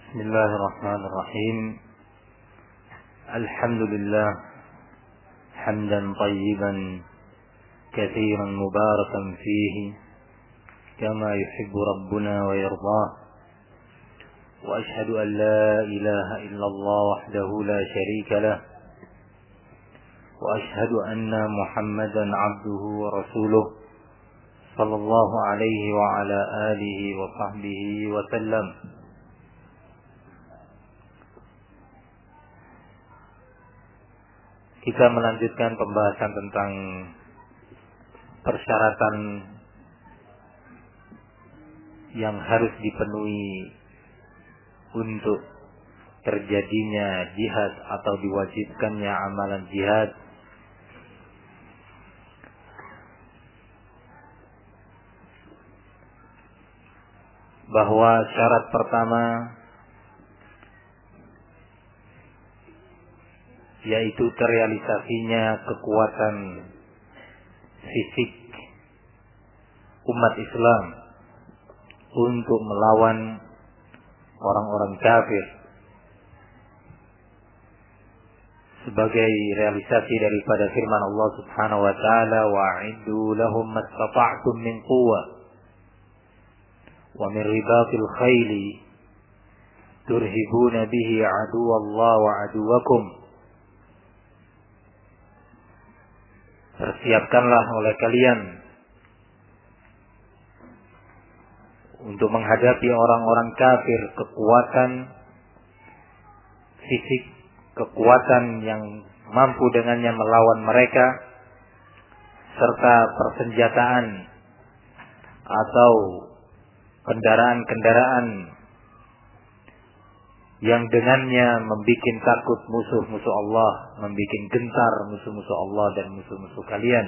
بسم الله الرحمن الرحيم. الحمد لله حمدا طيبا كثيرا مباركا فيه كما يحب ربنا ويرضاه، وأشهد أن لا إله إلا الله وحده لا شريك له، وأشهد أن محمدا عبده ورسوله صلى الله عليه وعلى آله وصحبه وسلم. Kita melanjutkan pembahasan tentang persyaratan yang harus dipenuhi untuk terjadinya jihad atau diwajibkannya amalan jihad. Bahwa syarat pertama yaitu terrealisasinya kekuatan fisik umat Islam untuk melawan orang-orang kafir, sebagai realisasi daripada firman Allah Subhanahu wa taala, wa'iddu lahum mastata'tum min quwwah wa min ribatil khayli turhibuna bihi aduwallahi wa aduwakum. Persiapkanlah oleh kalian untuk menghadapi orang-orang kafir kekuatan fisik, kekuatan yang mampu dengannya melawan mereka, serta persenjataan atau kendaraan-kendaraan yang dengannya membikin takut musuh-musuh Allah, membikin gentar musuh-musuh Allah dan musuh-musuh kalian.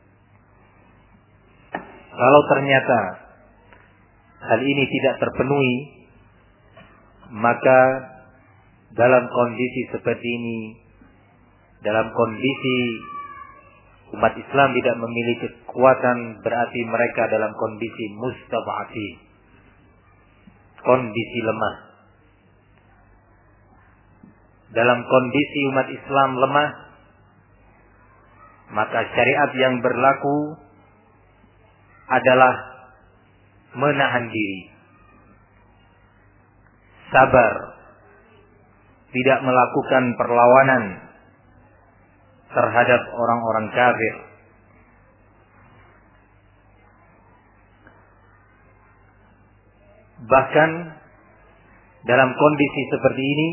Kalau ternyata hal ini tidak terpenuhi, maka dalam kondisi seperti ini, dalam kondisi umat Islam tidak memiliki kekuatan, berarti mereka dalam kondisi mustad'afin, kondisi lemah. Dalam kondisi umat Islam lemah, maka syariat yang berlaku adalah menahan diri, sabar, tidak melakukan perlawanan terhadap orang-orang kafir. Bahkan dalam kondisi seperti ini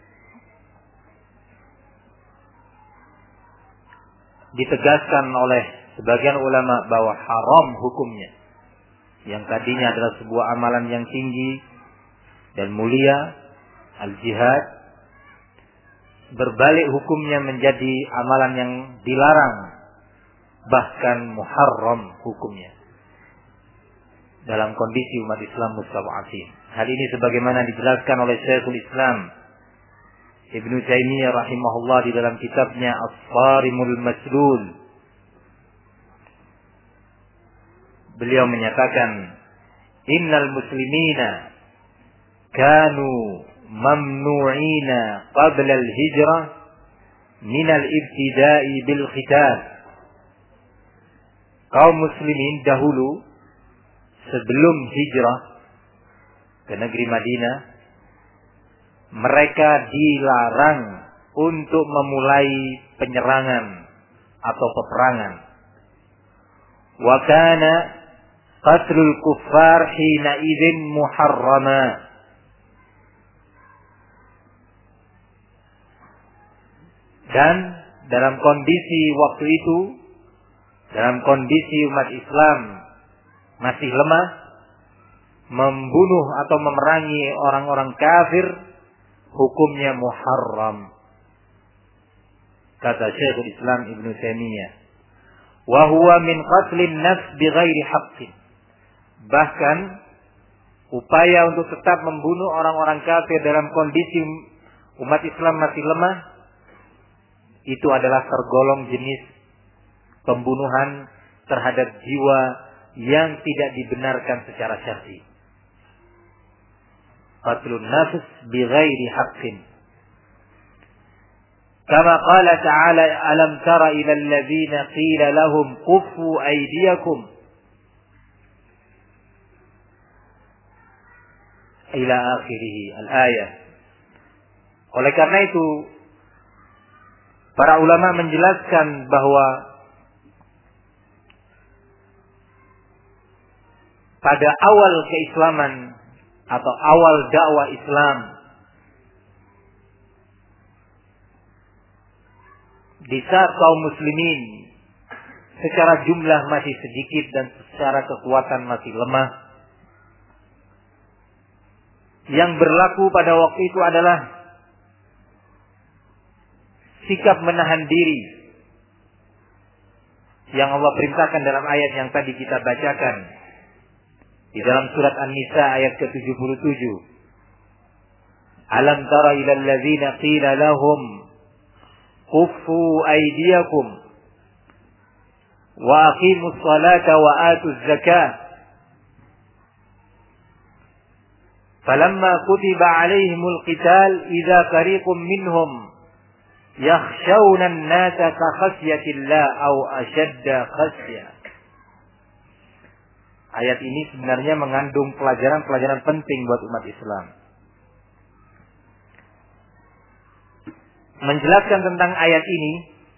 ditegaskan oleh sebagian ulama bahwa haram hukumnya, yang tadinya adalah sebuah amalan yang tinggi dan mulia, al-jihad, berbalik hukumnya menjadi amalan yang dilarang, bahkan muharram hukumnya dalam kondisi umat Islam mustad'afin. Hal ini sebagaimana dijelaskan oleh Syekhul Islam Ibnu Taimiyah rahimahullah di dalam kitabnya As-Sarimul Maslul. Beliau menyatakan, innal muslimina kanu mamnu'ina qabla al-hijrah min al-ibtida'i bil qital. Kaum muslimin dahulu sebelum hijrah ke negeri Madinah, mereka dilarang untuk memulai penyerangan atau peperangan. Wa kana qatlul kuffar hina idzin muharrama. Dan dalam kondisi waktu itu, dalam kondisi umat Islam masih lemah, membunuh atau memerangi orang-orang kafir hukumnya muharram, kata Syekhul Islam Ibnu Taimiyah. Wa huwa min qatlin nafs bighairi haqqin. Bahkan upaya untuk tetap membunuh orang-orang kafir dalam kondisi umat Islam masih lemah, itu adalah tergolong jenis pembunuhan terhadap jiwa yang tidak dibenarkan secara syar'i. qatlun nafs bighairi haqqin. Kama qala ta'ala alam tara ila alladhina qila lahum kuffu aydiyakum ila akhirih al-ayah. Oleh karena itu para ulama menjelaskan bahwa pada awal keislaman atau awal dakwah Islam, di saat kaum muslimin secara jumlah masih sedikit dan secara kekuatan masih lemah, yang berlaku pada waktu itu adalah sikap menahan diri yang Allah perintahkan dalam ayat yang tadi kita bacakan di dalam surat An-Nisa ayat ke-77. Alam tara ilal ladzina qila lahum kuffu aydiyakum wa aqimus salata wa atuz zakah falamma kutiba alaihimul qital idza fariqum minhum yakhshawna an-nasa ka khasyatillah aw ashadda khasyah. Ayat ini sebenarnya mengandung pelajaran-pelajaran penting buat umat Islam. Menjelaskan tentang ayat ini,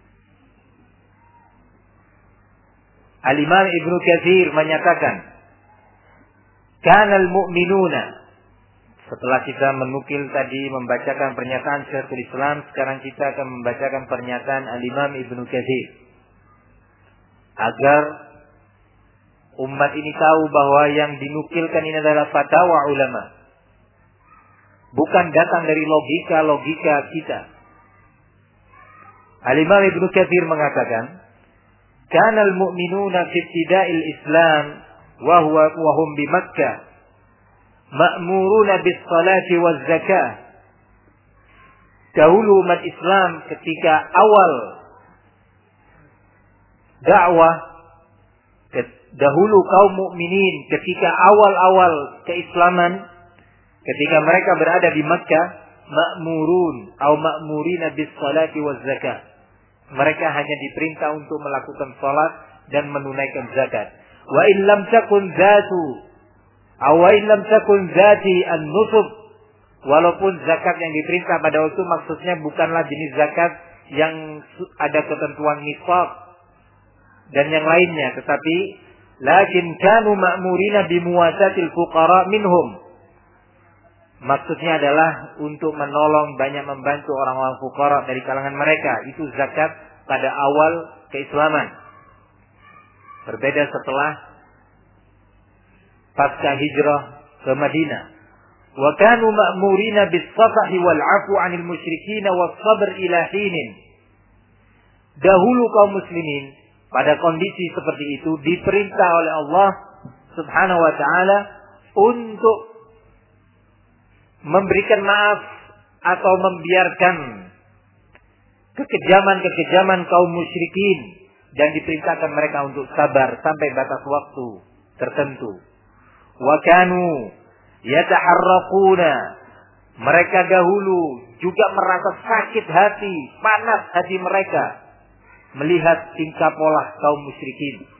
Al-Imam Ibnu Katsir menyatakan, "Kanal mu'minuna." Setelah kita menukil tadi membacakan pernyataan Syekhul Islam, sekarang kita akan membacakan pernyataan Al-Imam Ibnu Katsir. Agar umat ini tahu bahwa yang dinukilkan ini adalah fatwa ulama. Bukan datang dari logika kita. Al-Imam Ibnu Katsir mengatakan, "Kanal mu'minuna fi ibtida'il Islam wa hum bi Makkah ma'muruna bis salati waz zakah." Dahulu umat Islam ketika awal dakwah, dahulu kaum mukminin ketika awal-awal keislaman, ketika mereka berada di Makkah, ma'murun atau ma'murina bis salati waz zakah. Mereka hanya diperintah untuk melakukan salat dan menunaikan zakat. Wa in lam takun zati an-nusub, walaupun zakat yang diperintah pada waktu maksudnya bukanlah jenis zakat yang ada ketentuan nisab dan yang lainnya, tetapi lakin kanu ma'murina bimuwasatil fuqara minhum. Maksudnya adalah untuk menolong, banyak membantu orang-orang fuqara dari kalangan mereka. Itu zakat pada awal keislaman. Berbeda setelah pasca hijrah ke Madinah. Wa kanu ma'murina bis-safahi wal 'afwi 'anil musyrikin was-sabr ila hinin. Dahulu kaum muslimin pada kondisi seperti itu diperintah oleh Allah Subhanahu wa taala untuk memberikan maaf atau membiarkan kekejaman-kekejaman kaum musyrikin dan diperintahkan mereka untuk sabar sampai batas waktu tertentu. Wa kanu yataharraquna, mereka dahulu juga merasa sakit hati, panas hati mereka melihat tingkah pola kaum musyrikin.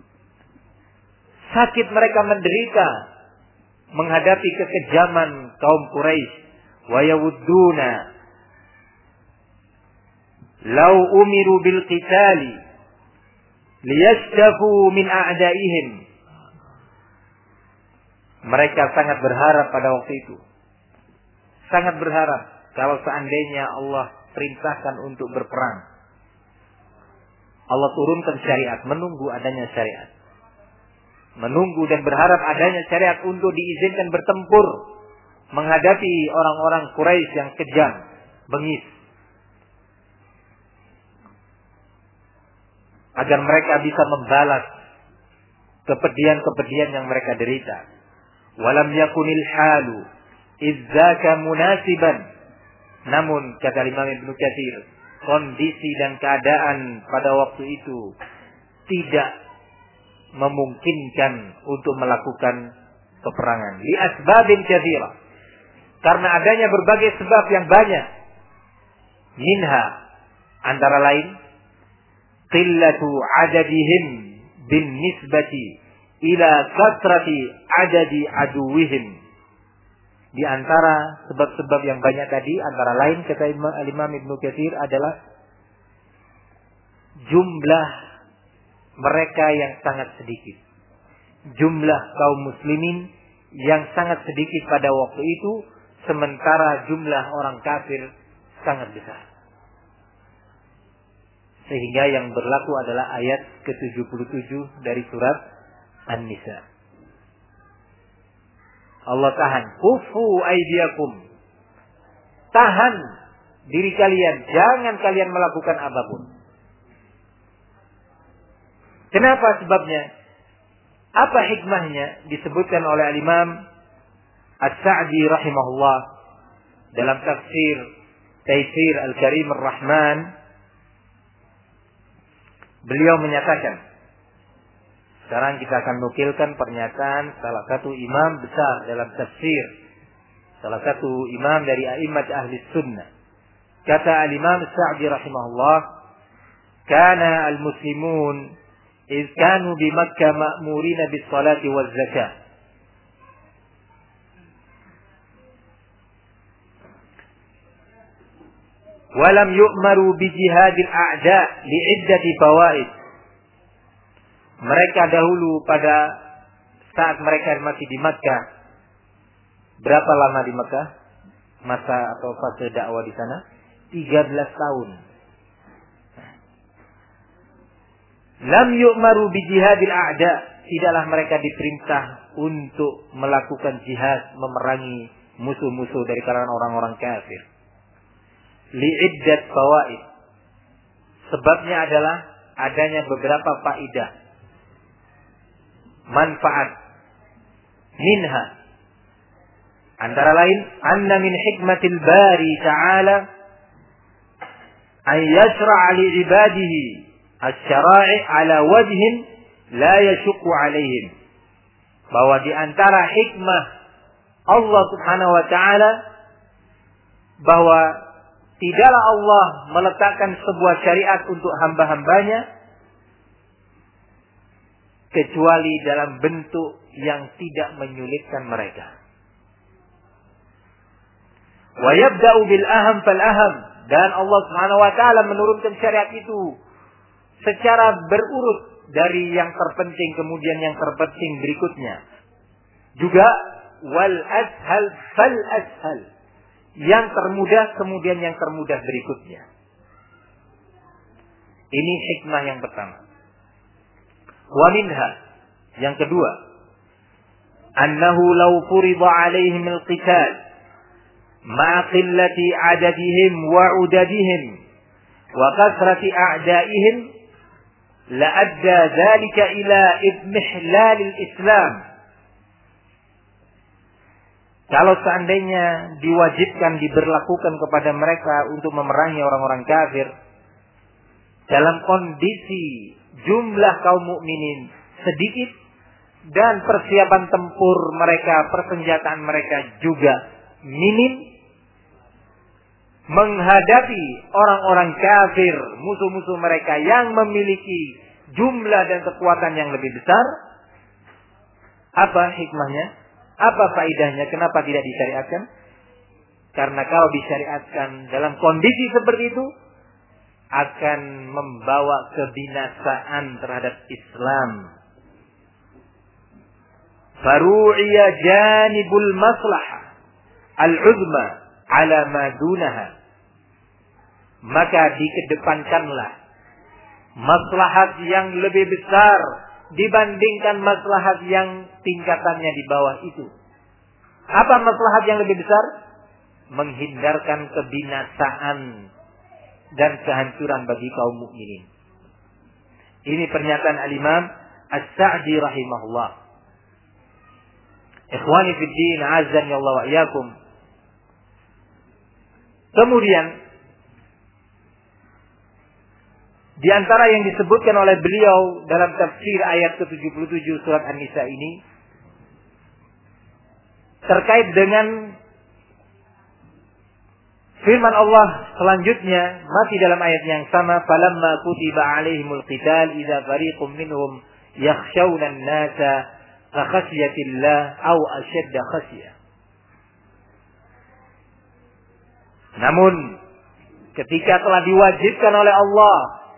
Sakit mereka menderita menghadapi kekejaman kaum Quraisy. Wa yawudduna law umiru bil qitali liyashtafu min a'daihim. Mereka sangat berharap pada waktu itu. Sangat berharap kalau seandainya Allah perintahkan untuk berperang. Allah turunkan syariat, menunggu adanya syariat. Menunggu dan berharap adanya syariat untuk diizinkan bertempur menghadapi orang-orang Quraisy yang kejam, bengis. Agar mereka bisa membalas kepedihan-kepedihan yang mereka derita. Walam yakunil halu idzaka munasiban. Namun kata Imam Ibnu Katsir, kondisi dan keadaan pada waktu itu tidak memungkinkan untuk melakukan peperangan. Li asbabin katsira. karena adanya berbagai sebab yang banyak. Minha, antara lain, qillatu adadihim bin nisbati ila kasrati adadi aduwihim. Di antara sebab-sebab yang banyak tadi, antara lain kata Imam Ibnu Katsir adalah jumlah mereka yang sangat sedikit. Jumlah kaum muslimin yang sangat sedikit pada waktu itu, sementara jumlah orang kafir sangat besar. Sehingga yang berlaku adalah ayat ke-77 dari surat An-Nisa. Allah tahan, kufu aydiyakum. Tahan diri kalian, jangan kalian melakukan apapun. Kenapa sebabnya? Apa hikmahnya? Disebutkan oleh Al-Imam As-Sa'di rahimahullah dalam tafsir Taisir Al-Karim Ar-Rahman. Beliau menyatakan, sekarang kita akan nukilkan pernyataan salah satu imam besar dalam tafsir, salah satu imam dari a'immat ahli sunnah. Kata Al-Imam As-Sa'di rahimahullah, kana al-muslimun إذ كانوا بمكة مأمورين بالصلاة والزكاة ولم يؤمروا بجهاد الأعداء لعدة فوائد. Mereka dahulu pada saat mereka masih di Makkah, berapa lama di Makkah? Masa atau fase dakwah di sana? 13 tahun. Lam yu'maru bi jihadil a'da, tidaklah mereka diperintah untuk melakukan jihad memerangi musuh-musuh dari kalangan orang-orang kafir. Li'iddat fawaid. Sebabnya adalah adanya beberapa faidah, manfaat. Minha, antara lain, anna min hikmatil bari ta'ala an yashra'a li ibadihi asy-syara'i' ala wajhin la yashqu 'alaihim. Bahwa di antara hikmah Allah Subhanahu wa taala bahwa tidaklah Allah meletakkan sebuah syariat untuk hamba-hambanya kecuali dalam bentuk yang tidak menyulitkan mereka. Wa yabda'u bil aham fal aham, dan Allah Subhanahu wa taala menurunkan syariat itu secara berurut dari yang terpenting kemudian yang terpenting berikutnya. Juga wal ashal fal ashal, yang termudah kemudian yang termudah berikutnya. Ini hikmah yang pertama. Wa minha, yang kedua, annahu law furida alaihim al-qital ma'a qillati adadihim wa udadihim wa kasrati a'daihim la'adda dhalika ila idmihlal al-islam. Kalau seandainya diwajibkan, diberlakukan kepada mereka untuk memerangi orang-orang kafir dalam kondisi jumlah kaum mukminin sedikit dan persiapan tempur mereka, persenjataan mereka juga minim, menghadapi orang-orang kafir, musuh-musuh mereka yang memiliki jumlah dan kekuatan yang lebih besar, apa hikmahnya? Apa faedahnya? Kenapa tidak disyariatkan? Karena kalau disyariatkan dalam kondisi seperti itu akan membawa kebinasaan terhadap Islam. Faru'iya janibul maslahah al-uzma ala ma dunaha, maka dikedepankanlah maslahat yang lebih besar dibandingkan maslahat yang tingkatannya di bawah itu. Apa maslahat yang lebih besar? Menghindarkan kebinasaan dan kehancuran bagi kaum mukminin. Ini pernyataan Al-Imam As-Sa'di rahimahullah. Ikhwani fid din, azani Allah wa iyyakum. Kemudian di antara yang disebutkan oleh beliau dalam tafsir ayat ke-77 surat An-Nisa ini terkait dengan Firman Allah selanjutnya masih dalam ayat yang sama, falamma kutiba alaihimul qital idza fariqum minhum yakhshawna an-nasa ka khasyatillah aw ashadda khasyah. Namun ketika telah diwajibkan oleh Allah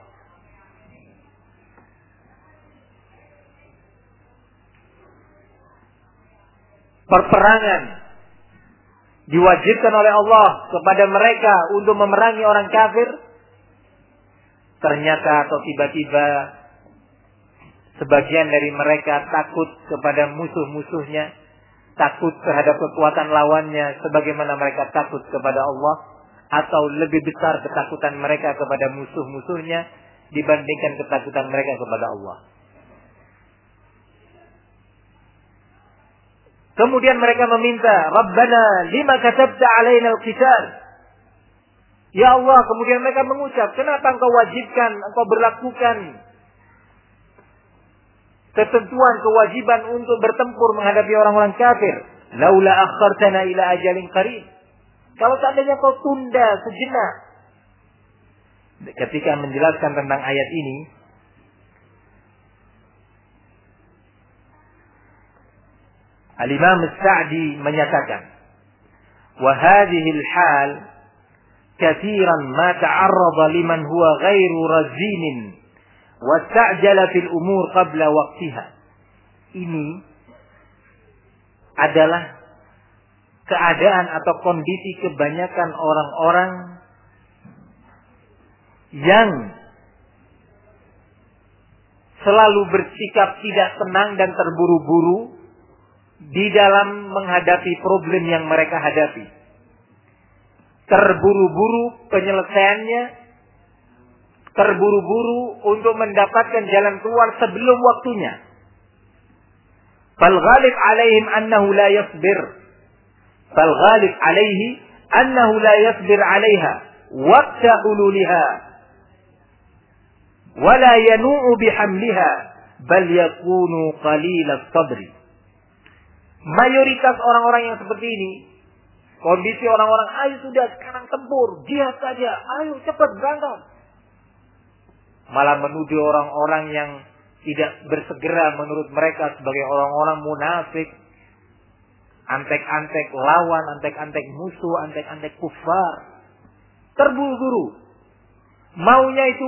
perperangan, diwajibkan oleh Allah kepada mereka untuk memerangi orang kafir, ternyata atau tiba-tiba sebagian dari mereka takut kepada musuh-musuhnya, takut terhadap kekuatan lawannya sebagaimana mereka takut kepada Allah, atau lebih besar ketakutan mereka kepada musuh-musuhnya dibandingkan ketakutan mereka kepada Allah. Kemudian mereka meminta, Rabbana lima katabta alaina al-qital. Ya Allah, kemudian mereka mengucap, kenapa engkau wajibkan, engkau berlakukan ketentuan kewajiban untuk bertempur menghadapi orang-orang kafir? Laula akhartana ila ajalin qarib. Kalau seandainya kau tunda sejenak. Ketika menjelaskan tentang ayat ini, Al-Imam As-Sa'di menyatakan, wa hadhihi al-hal kathiran ma ta'arrada liman huwa ghairu razinin wa ta'jala fil umur qabla waqtiha. Ini adalah keadaan atau kondisi kebanyakan orang-orang yang selalu bersikap tidak tenang dan terburu-buru di dalam menghadapi problem yang mereka hadapi. Terburu-buru penyelesaiannya, terburu-buru untuk mendapatkan jalan keluar sebelum waktunya. Fal ghalib alaihim annahu la yasbir. Fal ghalib alaihi annahu la yasbir alaiha waqta hululiha wa la yanu'u bihamliha bal yakunu qalilas sabri. Mayoritas orang-orang yang seperti ini, kondisi orang-orang, ayo sudah sekarang tempur, jihad saja, ayo cepat berangkat. Malah menuduh orang-orang yang tidak bersegera menurut mereka sebagai orang-orang munafik, antek-antek lawan, antek-antek musuh, antek-antek kufar. Terburu-buru, maunya itu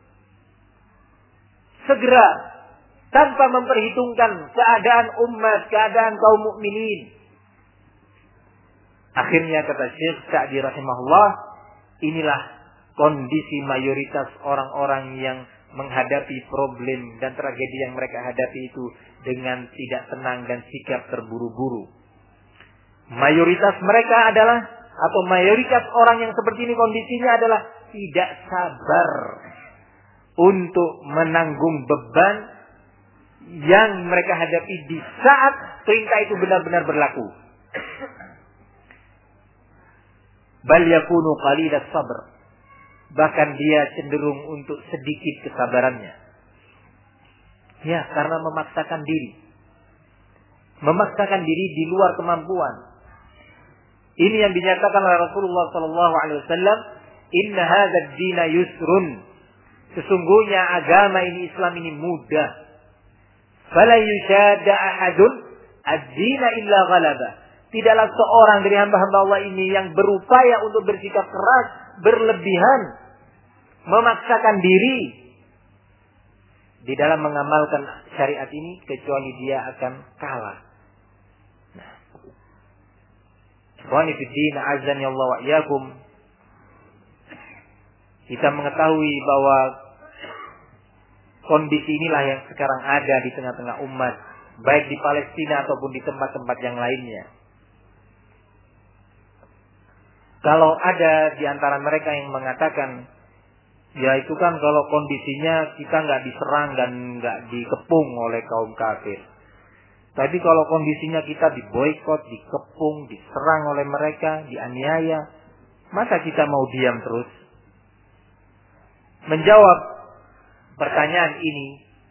segera, tanpa memperhitungkan keadaan umat, keadaan kaum mukminin. Akhirnya kata Syekh Sa'di rahimahullah, inilah kondisi mayoritas orang-orang yang menghadapi problem dan tragedi yang mereka hadapi itu dengan tidak tenang dan sikap terburu-buru. Mayoritas mereka adalah, atau mayoritas orang yang seperti ini kondisinya adalah tidak sabar untuk menanggung beban yang mereka hadapi di saat perintah itu benar-benar berlaku. Bal yakunu qalilas sabr. Bahkan dia cenderung untuk sedikit kesabarannya. Ya, karena memaksakan diri. Memaksakan diri di luar kemampuan. Ini yang dinyatakan oleh Rasulullah sallallahu alaihi wasallam, "Inna hadzal dina yusrun." Sesungguhnya agama ini, Islam ini mudah. Fala yushadda ahadun ad-dina illa ghalaba. Tidaklah seorang dari hamba-hamba Allah ini yang berupaya untuk bersikap keras, berlebihan, memaksakan diri di dalam mengamalkan syariat ini kecuali dia akan kalah. Nah, ikhwani fid din, azan ya Allah wa iyyakum. Kita mengetahui bahwa kondisi inilah yang sekarang ada di tengah-tengah umat, baik di Palestina ataupun di tempat-tempat yang lainnya. Kalau ada di antara mereka yang mengatakan, ya itu kan kalau kondisinya kita nggak diserang dan nggak dikepung oleh kaum kafir. Tapi kalau kondisinya kita diboikot, dikepung, diserang oleh mereka, dianiaya, masa kita mau diam terus? Menjawab pertanyaan ini,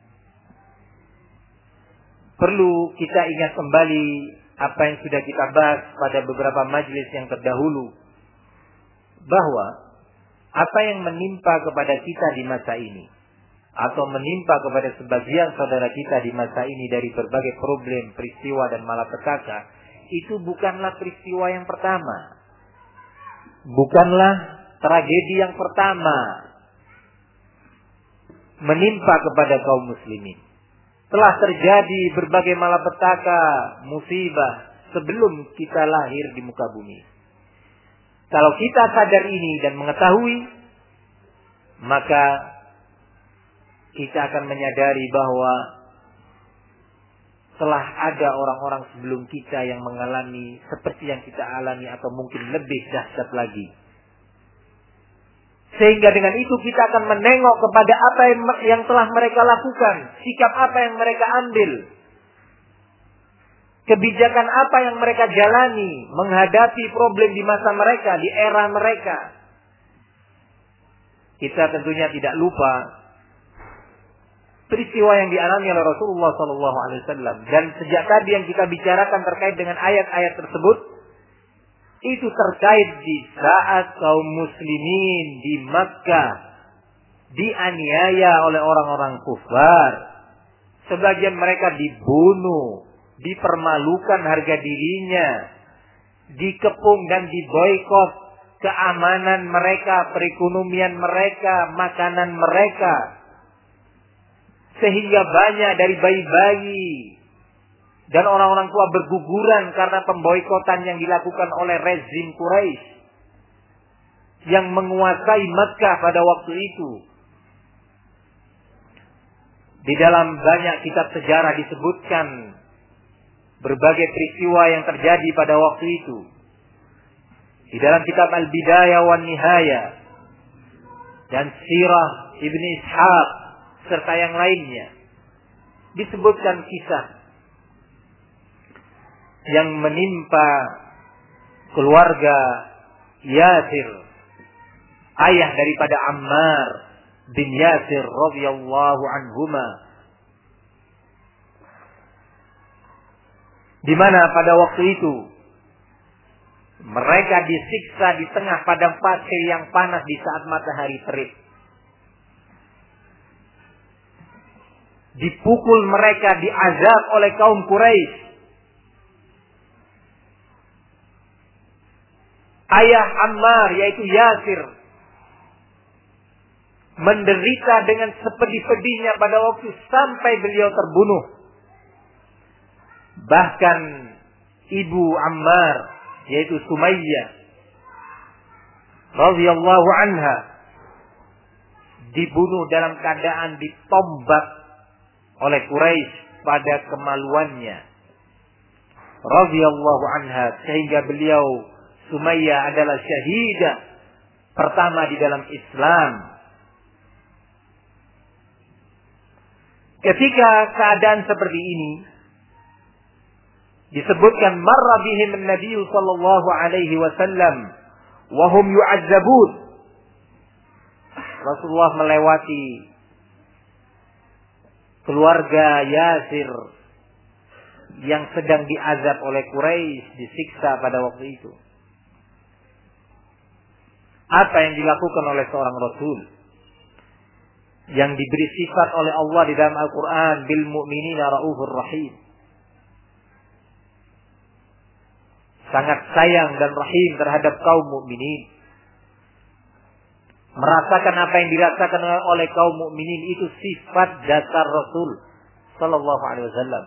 perlu kita ingat kembali apa yang sudah kita bahas pada beberapa majelis yang terdahulu. bahwa apa yang menimpa kepada kita di masa ini atau menimpa kepada sebagian saudara kita di masa ini dari berbagai problem, peristiwa dan malapetaka, itu bukanlah peristiwa yang pertama. Bukanlah tragedi yang pertama menimpa kepada kaum muslimin. Telah terjadi berbagai malapetaka, musibah sebelum kita lahir di muka bumi. Kalau kita sadar ini dan mengetahui, maka kita akan menyadari bahwa telah ada orang-orang sebelum kita yang mengalami seperti yang kita alami atau mungkin lebih dahsyat lagi. Sehingga dengan itu kita akan menengok kepada apa yang telah mereka lakukan, sikap apa yang mereka ambil, kebijakan apa yang mereka jalani menghadapi problem di masa mereka, di era mereka. Kita tentunya tidak lupa peristiwa yang dialami oleh Rasulullah SAW, dan sejak tadi yang kita bicarakan terkait dengan ayat-ayat tersebut itu terkait di saat kaum muslimin di Makkah dianiaya oleh orang-orang kufar. Sebagian mereka dibunuh, dipermalukan harga dirinya, dikepung dan diboikot keamanan mereka, perekonomian mereka, makanan mereka. Sehingga banyak dari bayi-bayi dan orang-orang tua berguguran karena pemboikotan yang dilakukan oleh rezim Quraisy yang menguasai Makkah pada waktu itu. Di dalam banyak kitab sejarah disebutkan berbagai peristiwa yang terjadi pada waktu itu. Di dalam kitab Al-Bidayah wan Nihayah dan Sirah Ibn Ishaq serta yang lainnya disebutkan kisah yang menimpa keluarga Yasir, ayah daripada Ammar bin Yasir radhiyallahu anhuma, di mana pada waktu itu mereka disiksa di tengah padang pasir yang panas di saat matahari terik. Dipukul mereka, diazab oleh kaum Quraisy. Ayah Ammar yaitu Yasir menderita dengan sepedih-pedihnya pada waktu sampai beliau terbunuh. Bahkan ibu Ammar yaitu Sumayyah radhiyallahu anha dibunuh dalam keadaan ditombak oleh Quraisy pada kemaluannya radhiyallahu anha, sehingga beliau Sumayyah adalah syahidah pertama di dalam Islam. Ketika keadaan seperti ini disebutkan marra bihim an-nabiy sallallahu alaihi wasallam wa hum yu'azzabun. Rasulullah melewati keluarga Yasir yang sedang diazab oleh Quraisy, disiksa pada waktu itu. Apa yang dilakukan oleh seorang Rasul yang diberi sifat oleh Allah di dalam Al-Quran, bil mu'minina raufur rahim, sangat sayang dan rahim terhadap kaum mukminin. Merasakan apa yang dirasakan oleh kaum mukminin itu sifat dasar Rasul sallallahu alaihi wasallam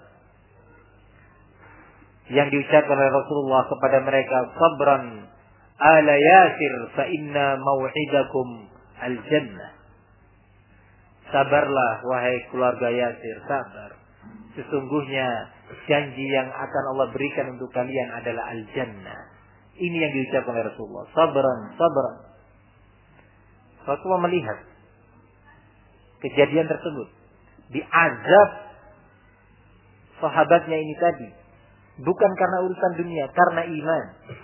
yang diucapkan oleh Rasulullah kepada mereka, sabran ala Yasir fa inna mau'idakum al-jannah. Sabarlah wahai keluarga Yasir, sabar. Sesungguhnya janji yang akan Allah berikan untuk kalian adalah al-jannah. Ini yang diucapkan oleh Rasulullah. Sabran, sabran. Rasulullah melihat kejadian tersebut, diazab sahabatnya ini tadi, bukan karena urusan dunia, karena iman.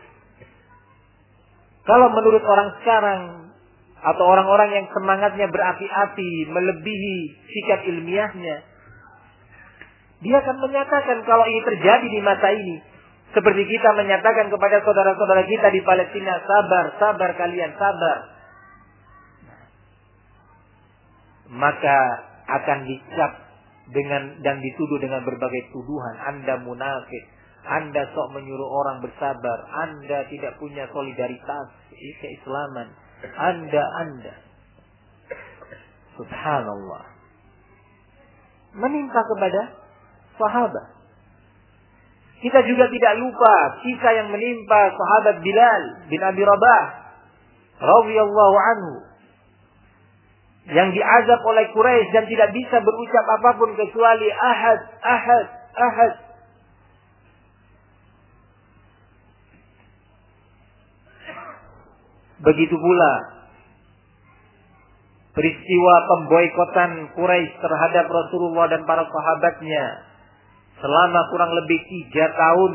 Kalau menurut orang sekarang atau orang-orang yang semangatnya berapi-api melebihi sikap ilmiahnya, dia akan menyatakan kalau ini terjadi di masa ini Seperti kita menyatakan kepada saudara-saudara kita di Palestina, sabar, sabar kalian, sabar. Maka akan dicap dan dituduh dengan berbagai tuduhan. Anda munafik, Anda sok menyuruh orang bersabar, Anda tidak punya solidaritas keislaman, Anda. Subhanallah. Menimpa kepada sahabat. Kita juga tidak lupa kisah yang menimpa sahabat Bilal bin Abi Rabah radhiyallahu anhu, yang diazab oleh Quraisy dan tidak bisa berucap apapun kecuali ahad, ahad, ahad. Begitu pula peristiwa pemboikotan Quraisy terhadap Rasulullah dan para sahabatnya selama kurang lebih 3 tahun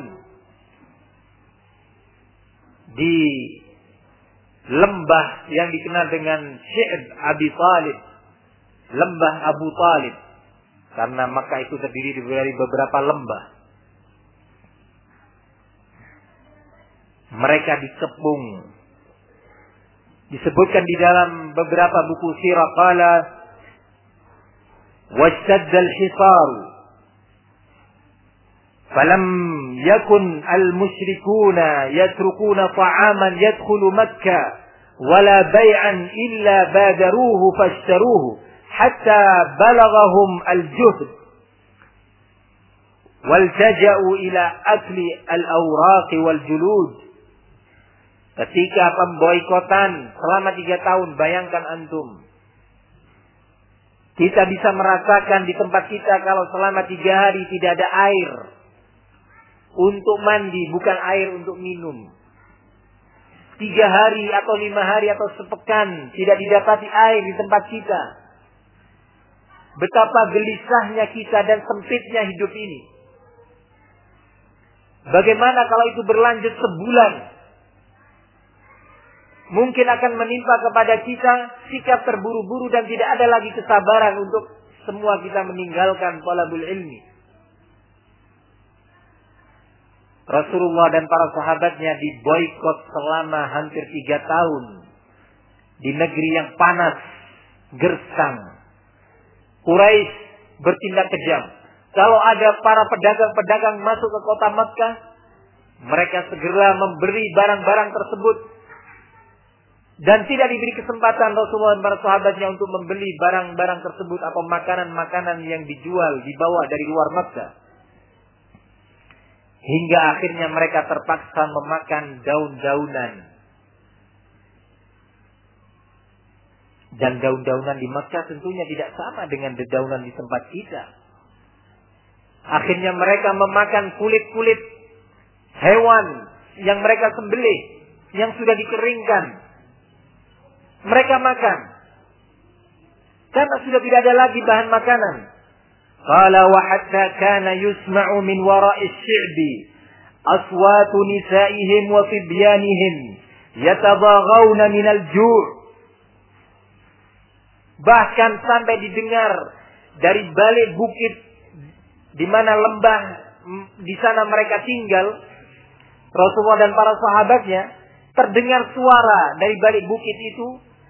di lembah yang dikenal dengan Syi'b Abi Talib, lembah Abu Talib, karena Makkah itu terdiri dari beberapa lembah. Mereka dikepung. Disebutkan di dalam beberapa buku sirah, qala washtadda al-hisar falam yakun al-musyrikuna yatrukuna ta'aman yadkhulu Makkah wala bay'an illa badaruhu fashtaruhu hatta balaghahum al-juhd waltaja'u ila akli al-awraq wal-julud. Ketika pemboikotan selama 3 tahun, bayangkan antum, kita bisa merasakan di tempat kita kalau selama 3 hari tidak ada air untuk mandi, bukan air untuk minum. 3 hari atau 5 hari atau sepekan tidak didapati air di tempat kita. Betapa gelisahnya kita dan sempitnya hidup ini. Bagaimana kalau itu berlanjut sebulan? Mungkin akan menimpa kepada kita sikap terburu-buru dan tidak ada lagi kesabaran untuk semua kita meninggalkan talabul ilmi. Rasulullah dan para sahabatnya diboikot selama hampir 3 tahun. Di negeri yang panas, gersang. Quraisy bertindak kejam. Kalau ada para pedagang-pedagang masuk ke kota Makkah, mereka segera memberi barang-barang tersebut. Dan tidak diberi kesempatan Rasulullah dan para sahabatnya untuk membeli barang-barang tersebut atau makanan-makanan yang dijual, dibawa dari luar Makkah. Hingga akhirnya mereka terpaksa memakan daun-daunan. Dan daun-daunan di Makkah tentunya tidak sama dengan dedaunan di tempat kita. Akhirnya mereka memakan kulit-kulit hewan yang mereka sembelih, yang sudah dikeringkan. Mereka makan karena sudah tidak ada lagi bahan makanan. Qala wa hatta kana yusma'u min wara'i asy-syi'bi aswatu nisa'ihim wa fibyanihim yatadaghawna min al-ju'. Bahkan sampai didengar dari balik bukit di mana lembah di sana mereka tinggal, Rasulullah dan para sahabatnya, terdengar suara dari balik bukit itu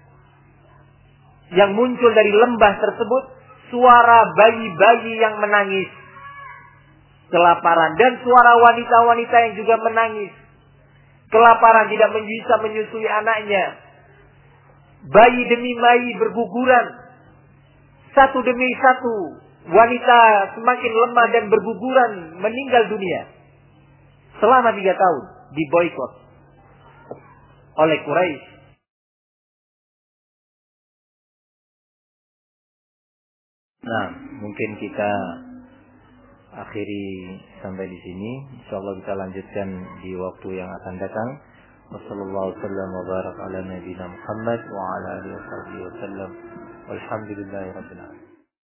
yang muncul dari lembah tersebut, suara bayi-bayi yang menangis kelaparan dan suara wanita-wanita yang juga menangis kelaparan, tidak bisa menyusui anaknya. Bayi demi bayi berguguran, satu demi satu wanita semakin lemah dan berguguran meninggal dunia selama 3 tahun diboikot oleh Quraisy. Nah, mungkin kita akhiri sampai di sini. Insyaallah kita lanjutkan di waktu yang akan datang. Wassallallahu wasallam wa barak ala nabiyyina Muhammad wa ala alihi wasallam. Walhamdulillahirabbil alamin.